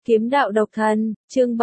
Kiếm đạo độc thân, chương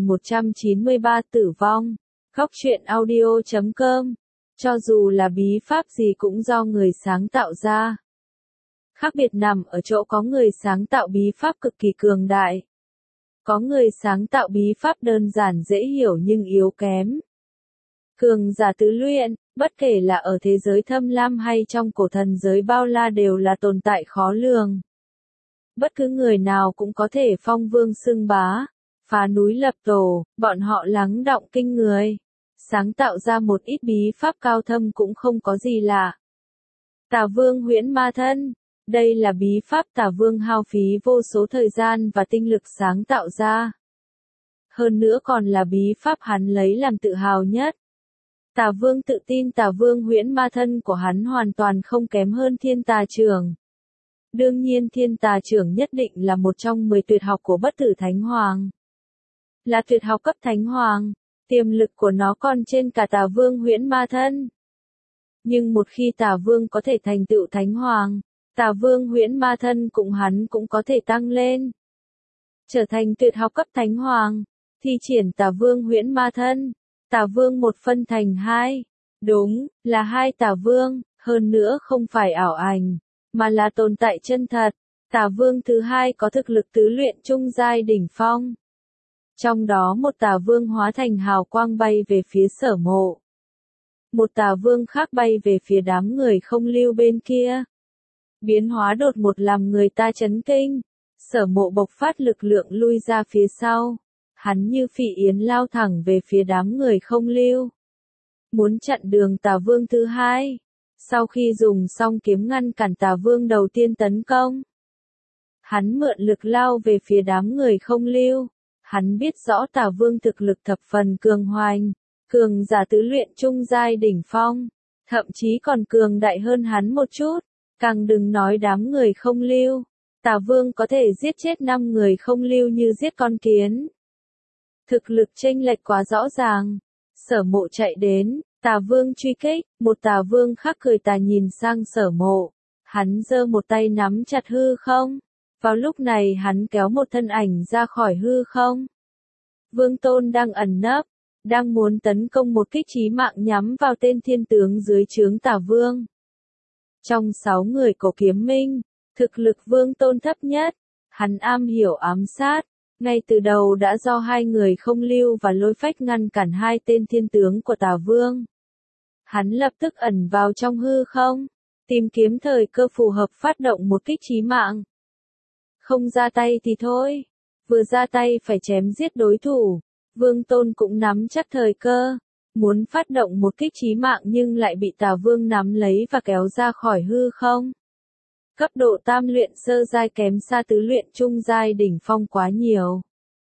3193 tử vong. Góc truyện audio.com. Cho dù là bí pháp gì cũng do người sáng tạo ra. Khác biệt nằm ở chỗ có người sáng tạo bí pháp cực kỳ cường đại. Có người sáng tạo bí pháp đơn giản dễ hiểu nhưng yếu kém. Cường giả tứ luyện, bất kể là ở thế giới thâm lam hay trong cổ thần giới bao la đều là tồn tại khó lường. Bất cứ người nào cũng có thể phong vương xưng bá, phá núi lập tổ, bọn họ lắng đọng kinh người. Sáng tạo ra một ít bí pháp cao thâm cũng không có gì lạ. Tà Vương Huyễn Ma Thân. Đây là bí pháp Tà Vương hao phí vô số thời gian và tinh lực sáng tạo ra. Hơn nữa còn là bí pháp hắn lấy làm tự hào nhất. Tà Vương tự tin Tà Vương Huyễn Ma Thân của hắn hoàn toàn không kém hơn Thiên Tà Trưởng. Đương nhiên Thiên Tà Trưởng nhất định là một trong 10 tuyệt học của Bất Tử Thánh Hoàng. Là tuyệt học cấp Thánh Hoàng, tiềm lực của nó còn trên cả Tà Vương Huyễn Ma Thân. Nhưng một khi Tà Vương có thể thành tựu Thánh Hoàng, Tà Vương Huyễn Ma Thân hắn cũng có thể tăng lên. Trở thành tuyệt học cấp Thánh Hoàng, thi triển Tà Vương Huyễn Ma Thân, Tà Vương một phân thành hai. Đúng, là hai Tà Vương, hơn nữa không phải ảo ảnh, mà là tồn tại chân thật. Tà Vương thứ hai có thực lực tứ luyện trung giai đỉnh phong. Trong đó một Tà Vương hóa thành hào quang bay về phía Sở Mộ. Một Tà Vương khác bay về phía đám người không lưu bên kia. Biến hóa đột ngột làm người ta chấn kinh. Sở Mộ bộc phát lực lượng lui ra phía sau. Hắn như phỉ yến lao thẳng về phía đám người không lưu. Muốn chặn đường Tà Vương thứ hai. Sau khi dùng xong kiếm ngăn cản Tà Vương đầu tiên tấn công, hắn mượn lực lao về phía đám người không lưu. Hắn biết rõ Tà Vương thực lực thập phần cường hoành, cường giả tứ luyện trung giai đỉnh phong, thậm chí còn cường đại hơn hắn một chút, càng đừng nói đám người không lưu. Tà Vương có thể giết chết 5 người không lưu như giết con kiến. Thực lực chênh lệch quá rõ ràng. Sở Mộ chạy đến, Tà Vương truy kích, một Tà Vương khác cười tà nhìn sang Sở Mộ. Hắn giơ một tay nắm chặt hư không. Vào lúc này hắn kéo một thân ảnh ra khỏi hư không. Vương Tôn đang ẩn nấp, đang muốn tấn công một kích chí mạng nhắm vào tên thiên tướng dưới trướng Tà Vương. Trong 6 người của Kiếm Minh, thực lực Vương Tôn thấp nhất, hắn am hiểu ám sát, ngay từ đầu đã do 2 người không lưu và lôi phách ngăn cản 2 tên thiên tướng của Tà Vương. Hắn lập tức ẩn vào trong hư không, tìm kiếm thời cơ phù hợp phát động một kích chí mạng. Không ra tay thì thôi, vừa ra tay phải chém giết đối thủ. Vương Tôn cũng nắm chắc thời cơ, muốn phát động một kích chí mạng nhưng lại bị Tà Vương nắm lấy và kéo ra khỏi hư không. Cấp độ tam luyện sơ giai kém xa tứ luyện trung giai đỉnh phong quá nhiều.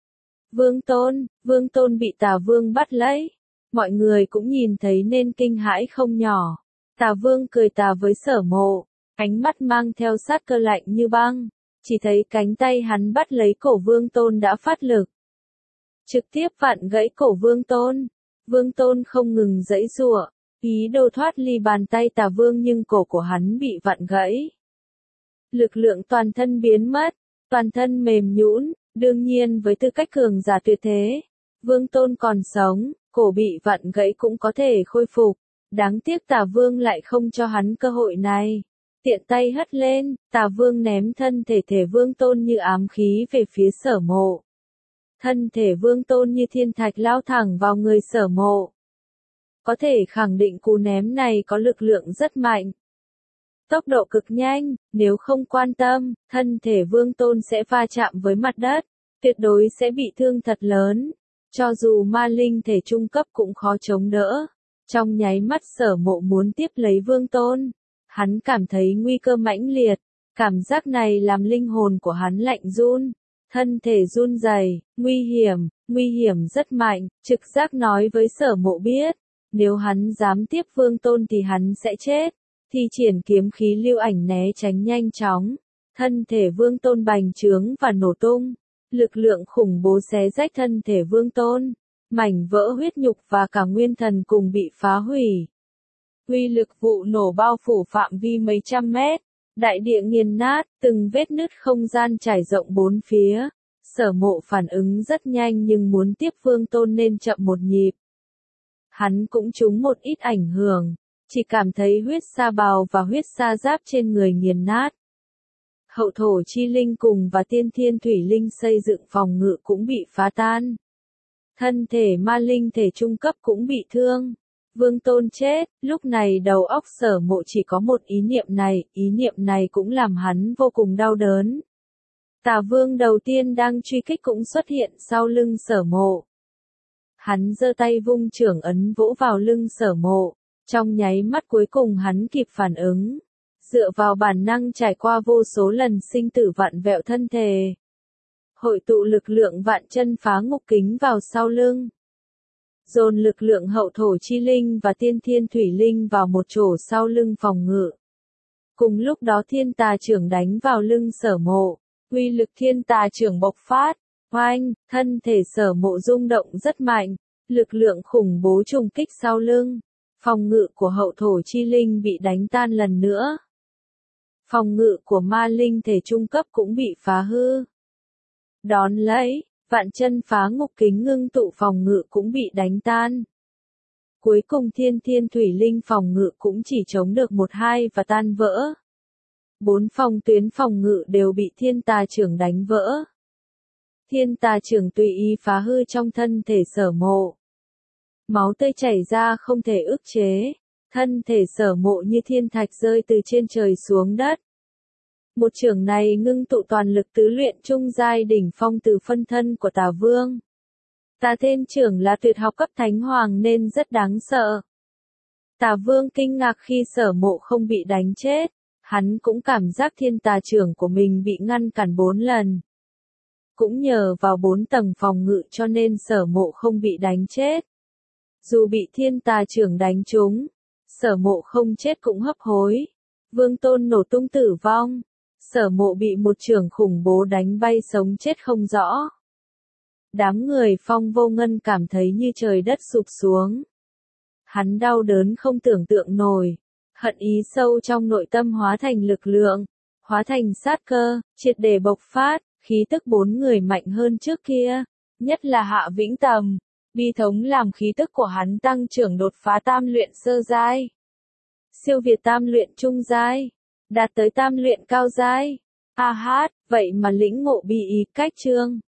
Vương Tôn bị Tà Vương bắt lấy. Mọi người cũng nhìn thấy nên kinh hãi không nhỏ. Tà Vương cười tà với Sở Mộ, ánh mắt mang theo sát cơ lạnh như băng. Chỉ thấy cánh tay hắn bắt lấy cổ Vương Tôn đã phát lực. Trực tiếp vặn gãy cổ Vương Tôn. Vương Tôn không ngừng giãy giụa, ý đồ thoát ly bàn tay Tà Vương nhưng cổ của hắn bị vặn gãy. Lực lượng toàn thân biến mất, toàn thân mềm nhũn, đương nhiên với tư cách cường giả tuyệt thế. Vương Tôn còn sống, cổ bị vặn gãy cũng có thể khôi phục. Đáng tiếc Tà Vương lại không cho hắn cơ hội này. Tiện tay hất lên, Tà Vương ném thân thể Vương Tôn như ám khí về phía Sở Mộ. Thân thể Vương Tôn như thiên thạch lao thẳng vào người Sở Mộ. Có thể khẳng định cú ném này có lực lượng rất mạnh. Tốc độ cực nhanh, nếu không quan tâm, thân thể Vương Tôn sẽ va chạm với mặt đất, tuyệt đối sẽ bị thương thật lớn. Cho dù ma linh thể trung cấp cũng khó chống đỡ. Trong nháy mắt Sở Mộ muốn tiếp lấy Vương Tôn. Hắn cảm thấy nguy cơ mãnh liệt, cảm giác này làm linh hồn của hắn lạnh run, thân thể run rẩy, nguy hiểm rất mạnh, trực giác nói với Sở Mộ biết, nếu hắn dám tiếp Vương Tôn thì hắn sẽ chết, thi triển kiếm khí lưu ảnh né tránh nhanh chóng, thân thể Vương Tôn bành trướng và nổ tung, lực lượng khủng bố xé rách thân thể Vương Tôn, mảnh vỡ huyết nhục và cả nguyên thần cùng bị phá hủy. Uy lực vụ nổ bao phủ phạm vi mấy trăm mét, đại địa nghiền nát, từng vết nứt không gian trải rộng bốn phía. Sở Mộ phản ứng rất nhanh nhưng muốn tiếp Vương Tôn nên chậm một nhịp. Hắn cũng trúng một ít ảnh hưởng, chỉ cảm thấy huyết sa bào và huyết sa giáp trên người nghiền nát. Hậu thổ chi linh cùng và tiên thiên thủy linh xây dựng phòng ngự cũng bị phá tan. Thân thể ma linh thể trung cấp cũng bị thương. Vương Tôn chết, lúc này đầu óc Sở Mộ chỉ có một ý niệm này cũng làm hắn vô cùng đau đớn. Tà Vương đầu tiên đang truy kích cũng xuất hiện sau lưng Sở Mộ. Hắn giơ tay vung trưởng ấn vỗ vào lưng Sở Mộ, trong nháy mắt cuối cùng hắn kịp phản ứng. Dựa vào bản năng trải qua vô số lần sinh tử vặn vẹo thân thể. Hội tụ lực lượng vạn chân phá ngục kính vào sau lưng. Dồn lực lượng hậu thổ chi linh và tiên thiên thủy linh vào một chỗ sau lưng phòng ngự. Cùng lúc đó thiên tà trưởng đánh vào lưng Sở Mộ, uy lực thiên tà trưởng bộc phát, oanh, thân thể Sở Mộ rung động rất mạnh, lực lượng khủng bố trùng kích sau lưng. Phòng ngự của hậu thổ chi linh bị đánh tan lần nữa. Phòng ngự của ma linh thể trung cấp cũng bị phá hư. Đón lấy, vạn chân phá ngục kính ngưng tụ phòng ngự cũng bị đánh tan. Cuối cùng thiên thiên thủy linh phòng ngự cũng chỉ chống được 1-2 và tan vỡ. 4 phòng tuyến phòng ngự đều bị thiên tà trưởng đánh vỡ. Thiên tà trưởng tùy ý phá hư trong thân thể Sở Mộ. Máu tươi chảy ra không thể ức chế. Thân thể Sở Mộ như thiên thạch rơi từ trên trời xuống đất. Một chưởng này ngưng tụ toàn lực tứ luyện trung giai đỉnh phong từ phân thân của Tà Vương. Tà Thiên trưởng là tuyệt học cấp thánh hoàng nên rất đáng sợ. Tà Vương kinh ngạc khi Sở Mộ không bị đánh chết. Hắn cũng cảm giác thiên tà trưởng của mình bị ngăn cản 4 lần. Cũng nhờ vào 4 tầng phòng ngự cho nên Sở Mộ không bị đánh chết. Dù bị thiên tà trưởng đánh trúng, Sở Mộ không chết cũng hấp hối. Vương Tôn nổ tung tử vong. Sở Mộ bị một chưởng khủng bố đánh bay sống chết không rõ. Đám người Phong Vô Ngân cảm thấy như trời đất sụp xuống. Hắn đau đớn không tưởng tượng nổi. Hận ý sâu trong nội tâm hóa thành lực lượng, hóa thành sát cơ, triệt để bộc phát, khí tức 4 người mạnh hơn trước kia. Nhất là Hạ Vĩnh Tầm. Bi thống làm khí tức của hắn tăng trưởng đột phá tam luyện sơ giai. Siêu việt tam luyện trung giai. Đạt tới tam luyện cao giai. A hát, vậy mà lĩnh ngộ bi ý cách chương.